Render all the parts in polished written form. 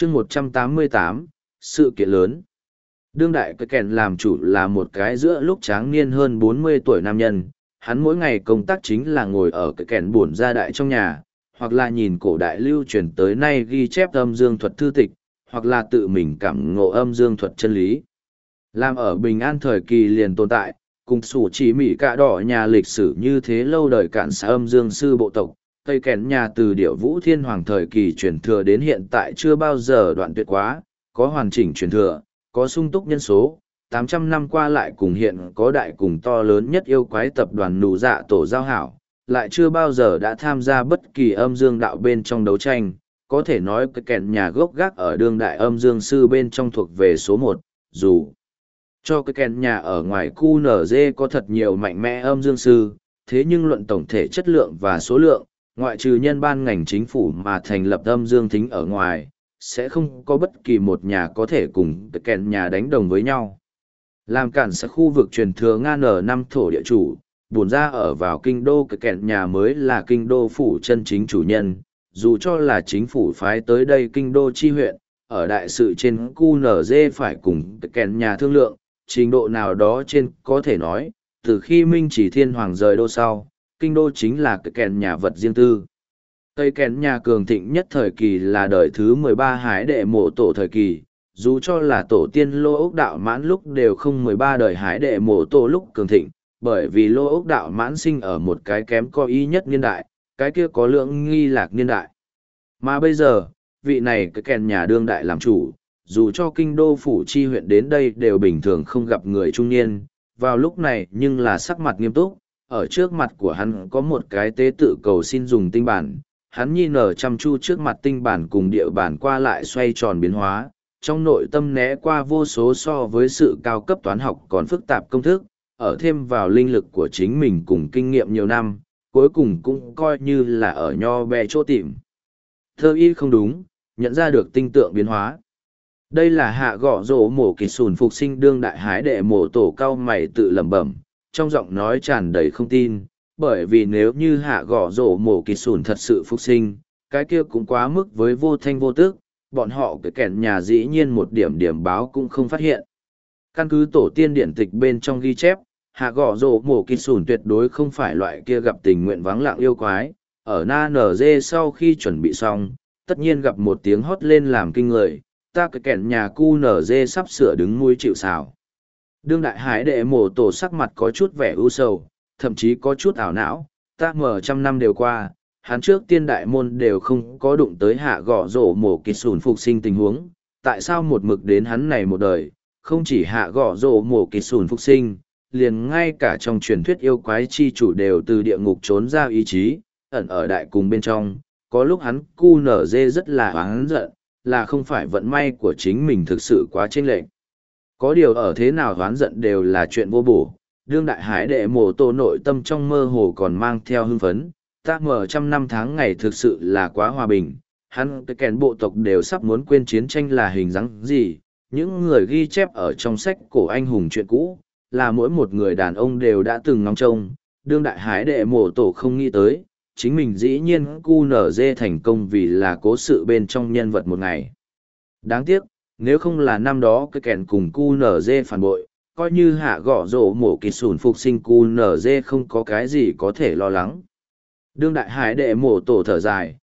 chương 188, sự kiện lớn. Đương đại cái kèn làm chủ là một cái giữa lúc tráng niên hơn 40 tuổi nam nhân, hắn mỗi ngày công tác chính là ngồi ở cái kèn buồn gia đại trong nhà, hoặc là nhìn cổ đại lưu truyền tới nay ghi chép âm dương thuật thư tịch, hoặc là tự mình cảm ngộ âm dương thuật chân lý. Làm ở Bình An thời kỳ liền tồn tại, cùng sủ chỉ mỹ cạ đỏ nhà lịch sử như thế lâu đời cạn xã âm dương sư bộ tộc, cây kèn nhà từ điệu vũ thiên hoàng thời kỳ truyền thừa đến hiện tại chưa bao giờ đoạn tuyệt quá, có hoàn chỉnh truyền thừa, có sung túc nhân số, 800 năm qua lại cùng hiện có đại cùng to lớn nhất yêu quái tập đoàn nụ dạ tổ giao hảo, lại chưa bao giờ đã tham gia bất kỳ âm dương đạo bên trong đấu tranh, có thể nói cái kèn nhà gốc gác ở đương đại âm dương sư bên trong thuộc về số 1, dù cho cái kèn nhà ở ngoài QNZ có thật nhiều mạnh mẽ âm dương sư, thế nhưng luận tổng thể chất lượng và số lượng, ngoại trừ nhân ban ngành chính phủ mà thành lập âm dương thính ở ngoài, sẽ không có bất kỳ một nhà có thể cùng cái kèn nhà đánh đồng với nhau. Làm cản sẽ khu vực truyền thừa Nga N5 thổ địa chủ, buồn ra ở vào kinh đô cái kèn nhà mới là kinh đô phủ chân chính chủ nhân, dù cho là chính phủ phái tới đây kinh đô chi huyện, ở đại sự trên QNZ phải cùng cái kèn nhà thương lượng, trình độ nào đó trên có thể nói, từ khi Minh Chỉ Thiên Hoàng rời đô sau, kinh đô chính là cái kèn nhà vật riêng tư. Cây kèn nhà cường thịnh nhất thời kỳ là đời thứ 13 Hải Đệ Mộ Tổ thời kỳ, dù cho là tổ tiên Lô Ốc Đạo Mãn lúc đều không 13 đời Hải Đệ Mộ Tổ lúc cường thịnh, bởi vì Lô Ốc Đạo Mãn sinh ở một cái kém có ý nhất niên đại, cái kia có lượng nghi lạc niên đại. Mà bây giờ, vị này cái kèn nhà đương đại làm chủ, dù cho kinh đô phủ chi huyện đến đây đều bình thường không gặp người trung niên, vào lúc này nhưng là sắc mặt nghiêm túc, ở trước mặt của hắn có một cái tế tự cầu xin dùng tinh bản, hắn nhìn nở chăm chu trước mặt tinh bản cùng địa bản qua lại xoay tròn biến hóa, trong nội tâm né qua vô số so với sự cao cấp toán học còn phức tạp công thức, ở thêm vào linh lực của chính mình cùng kinh nghiệm nhiều năm, cuối cùng cũng coi như là ở nho bè chỗ tìm. Thơ y không đúng, nhận ra được tinh tượng biến hóa. Đây là hạ gõ rổ mổ kỳ sùn phục sinh đương đại hái đệ mổ tổ cao mày tự lẩm bẩm, trong giọng nói tràn đầy không tin, bởi vì nếu như hạ gõ rổ mổ kỳ sùn thật sự phục sinh, cái kia cũng quá mức với vô thanh vô tức, bọn họ cái kẻn nhà dĩ nhiên một điểm điểm báo cũng không phát hiện. Căn cứ tổ tiên điển tịch bên trong ghi chép, hạ gõ rổ mổ kỳ sùn tuyệt đối không phải loại kia gặp tình nguyện vắng lặng yêu quái, ở na nở dê sau khi chuẩn bị xong, tất nhiên gặp một tiếng hót lên làm kinh người, ta cái kẻn nhà cu nở dê sắp sửa đứng mũi chịu sào. Đương đại hải đệ mổ tổ sắc mặt có chút vẻ ưu sầu, thậm chí có chút ảo não, ta mở trăm năm đều qua, hắn trước tiên đại môn đều không có đụng tới hạ gõ rổ mổ kịch sùn phục sinh tình huống, tại sao một mực đến hắn này một đời, không chỉ hạ gõ rổ mổ kịch sùn phục sinh, liền ngay cả trong truyền thuyết yêu quái chi chủ đều từ địa ngục trốn ra ý chí, ẩn ở đại cùng bên trong, có lúc hắn cu nở dê rất là oán giận, là không phải vận may của chính mình thực sự quá chênh lệch. Có điều ở thế nào oán giận đều là chuyện vô bổ, đương đại hải đệ mổ tổ nội tâm trong mơ hồ còn mang theo hưng phấn, ta mở trăm năm tháng ngày thực sự là quá hòa bình, hắn cái kèn bộ tộc đều sắp muốn quên chiến tranh là hình dáng gì, những người ghi chép ở trong sách cổ anh hùng chuyện cũ, là mỗi một người đàn ông đều đã từng ngóng trông, đương đại hải đệ mổ tổ không nghĩ tới, chính mình dĩ nhiên QNZ thành công vì là cố sự bên trong nhân vật một ngày. Đáng tiếc, nếu không là năm đó cái kèn cùng QNZ phản bội, coi như hạ gõ rổ mổ kịch sùn phục sinh QNZ không có cái gì có thể lo lắng. Đương đại hải đệ mổ tổ thở dài,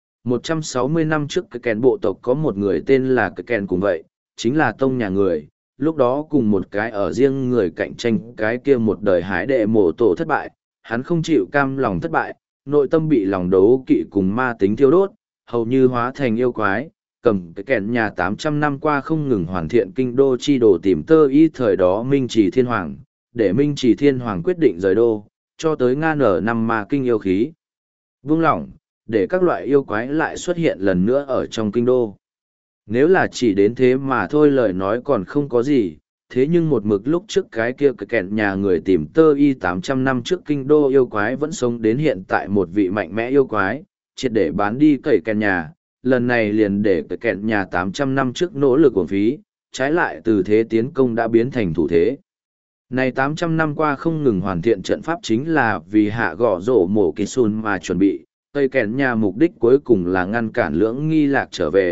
160 năm trước cái kèn bộ tộc có một người tên là cái kèn cùng vậy, chính là tông nhà người, lúc đó cùng một cái ở riêng người cạnh tranh cái kia một đời hải đệ mổ tổ thất bại, hắn không chịu cam lòng thất bại, nội tâm bị lòng đấu kỵ cùng ma tính thiêu đốt, hầu như hóa thành yêu quái, cầm cái kèn nhà 800 năm qua không ngừng hoàn thiện kinh đô chi đồ tìm tơ y thời đó Minh Chỉ Thiên Hoàng, để Minh Chỉ Thiên Hoàng quyết định rời đô, cho tới Nga nở năm ma kinh yêu khí. Vương lỏng, để các loại yêu quái lại xuất hiện lần nữa ở trong kinh đô. Nếu là chỉ đến thế mà thôi lời nói còn không có gì, thế nhưng một mực lúc trước cái kia cái kẹn nhà người tìm tơ y 800 năm trước kinh đô yêu quái vẫn sống đến hiện tại một vị mạnh mẽ yêu quái, triệt để bán đi cậy kẹn nhà, lần này liền để cái kẹn nhà 800 năm trước nỗ lực uổng phí, trái lại từ thế tiến công đã biến thành thủ thế. Này 800 năm qua không ngừng hoàn thiện trận pháp chính là vì hạ gõ rổ mổ kỳ sun mà chuẩn bị, cây kèn nhà mục đích cuối cùng là ngăn cản lưỡng nghi lạc trở về,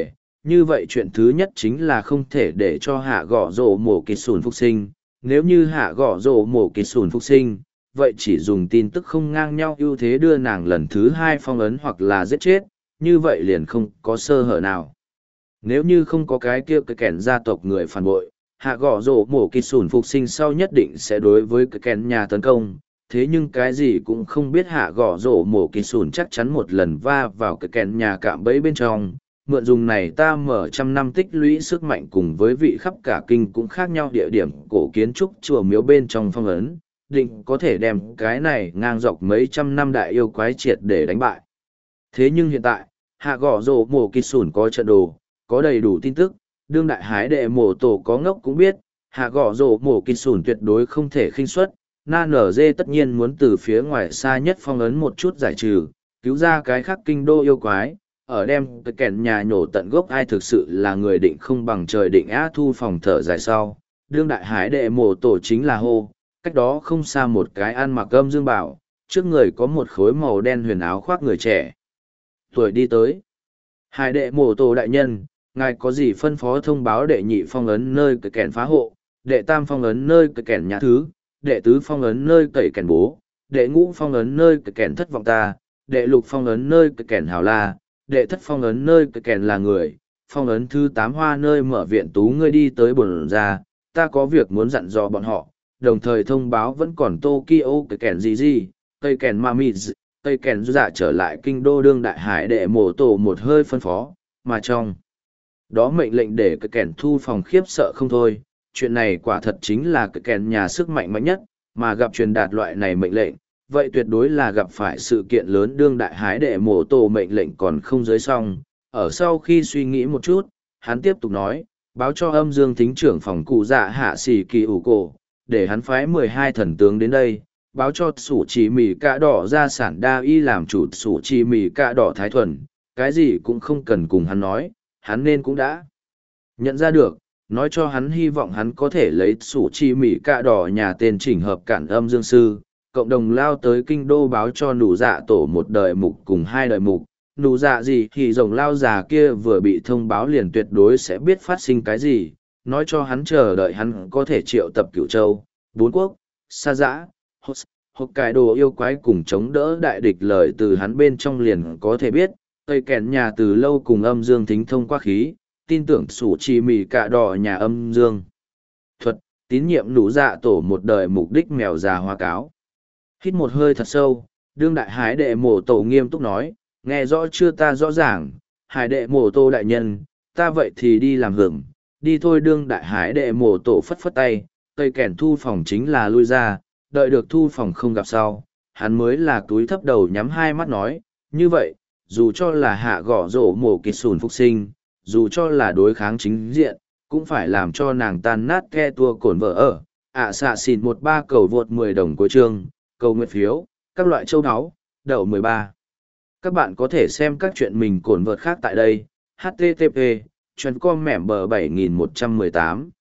như vậy chuyện thứ nhất chính là không thể để cho hạ gõ rổ mổ kịt sùn phục sinh. Nếu như hạ gõ rổ mổ kịt sùn phục sinh, vậy chỉ dùng tin tức không ngang nhau ưu thế đưa nàng lần thứ hai phong ấn hoặc là giết chết, như vậy liền không có sơ hở nào. Nếu như không có cái kia cái kẻn gia tộc người phản bội, hạ gõ rổ mổ kịt sùn phục sinh sau nhất định sẽ đối với cái kẻn nhà tấn công. Thế nhưng cái gì cũng không biết hạ gõ rổ mổ kịt sùn chắc chắn một lần va vào cái kẻn nhà cạm bẫy bên trong. Mượn dùng này ta mở trăm năm tích lũy sức mạnh cùng với vị khắp cả kinh cũng khác nhau địa điểm cổ kiến trúc chùa miếu bên trong phong ấn, định có thể đem cái này ngang dọc mấy trăm năm đại yêu quái triệt để đánh bại. Thế nhưng hiện tại, hạ gõ rổ mổ kịt sùn có trận đồ, có đầy đủ tin tức, đương đại hái đệ mổ tổ có ngốc cũng biết, hạ gõ rổ mổ kịt sùn tuyệt đối không thể khinh suất, na nở dê tất nhiên muốn từ phía ngoài xa nhất phong ấn một chút giải trừ, cứu ra cái khác kinh đô yêu quái, ở đem cái kẻn nhà nhổ tận gốc ai thực sự là người định không bằng trời định á thu phòng thở dài sau, đương đại hái đệ mổ tổ chính là hô, cách đó không xa một cái ăn mặc âm dương bảo, trước người có một khối màu đen huyền áo khoác người trẻ. Tuổi đi tới. Hải đệ mổ tổ đại nhân, ngài có gì phân phó thông báo đệ nhị phong ấn nơi cậy kẻn phá hộ, đệ tam phong ấn nơi cậy kẻn nhà thứ, đệ tứ phong ấn nơi cậy kẻn bố, đệ ngũ phong ấn nơi cậy kẻn thất vọng ta, đệ lục phong ấn nơi cậy kẻn hào la, đệ thất phong ấn nơi cậy kẻn là người, phong ấn thứ 8 hoa nơi mở viện tú ngươi đi tới bồn ra, ta có việc muốn dặn dò bọn họ, đồng thời thông báo vẫn còn Tokyo cậy kẻn gì, cây kẻn Mamiz, cây kèn dạ trở lại kinh đô đương đại hải đệ mổ tổ một hơi phân phó, mà trong đó mệnh lệnh để cây kèn thu phòng khiếp sợ không thôi. Chuyện này quả thật chính là cây kèn nhà sức mạnh mạnh nhất, mà gặp truyền đạt loại này mệnh lệnh, vậy tuyệt đối là gặp phải sự kiện lớn đương đại hải đệ mổ tổ mệnh lệnh còn không dưới xong. Ở sau khi suy nghĩ một chút, hắn tiếp tục nói, báo cho âm dương thính trưởng phòng cụ dạ hạ xì kỳ ủ cổ, để hắn phái 12 thần tướng đến đây báo cho sủ chỉ mì cạ đỏ ra sản đa y làm chủ sủ chỉ mì cạ đỏ thái thuần, cái gì cũng không cần cùng hắn nói, hắn nên cũng đã nhận ra được, nói cho hắn hy vọng hắn có thể lấy sủ chỉ mì cạ đỏ nhà tên chỉnh hợp cản âm dương sư, cộng đồng lao tới kinh đô báo cho nụ dạ tổ một đời mục cùng 2 đời mục, nụ dạ gì thì rồng lao già kia vừa bị thông báo liền tuyệt đối sẽ biết phát sinh cái gì, nói cho hắn chờ đợi hắn có thể triệu tập Cửu Châu, 4 quốc, xa dã. Hokkaido yêu quái cùng chống đỡ đại địch lời từ hắn bên trong liền có thể biết, cây kèn nhà từ lâu cùng âm dương thính thông qua khí, tin tưởng sủ chi mì cạ đỏ nhà âm dương. Thuật, tín nhiệm nụ dạ tổ một đời mục đích mèo già hoa cáo. Hít một hơi thật sâu, đương đại hái đệ mổ tổ nghiêm túc nói, nghe rõ chưa ta rõ ràng, hải đệ mổ tổ đại nhân, ta vậy thì đi làm hưởng, đi thôi đương đại hái đệ mổ tổ phất phất tay, cây kèn thu phòng chính là lui ra. Đợi được thu phòng không gặp sau, hắn mới là túi thấp đầu nhắm hai mắt nói, như vậy, dù cho là hạ gõ rổ mổ kịt sùn phục sinh, dù cho là đối kháng chính diện, cũng phải làm cho nàng tan nát ke tua cổn vợ ở, xạ xịn 13 cầu vượt 10 đồng cuối chương, cầu nguyện phiếu, các loại châu áo, đậu 13. Các bạn có thể xem các chuyện mình cổn vợt khác tại đây, http, chuyên com mẻm bờ 7118.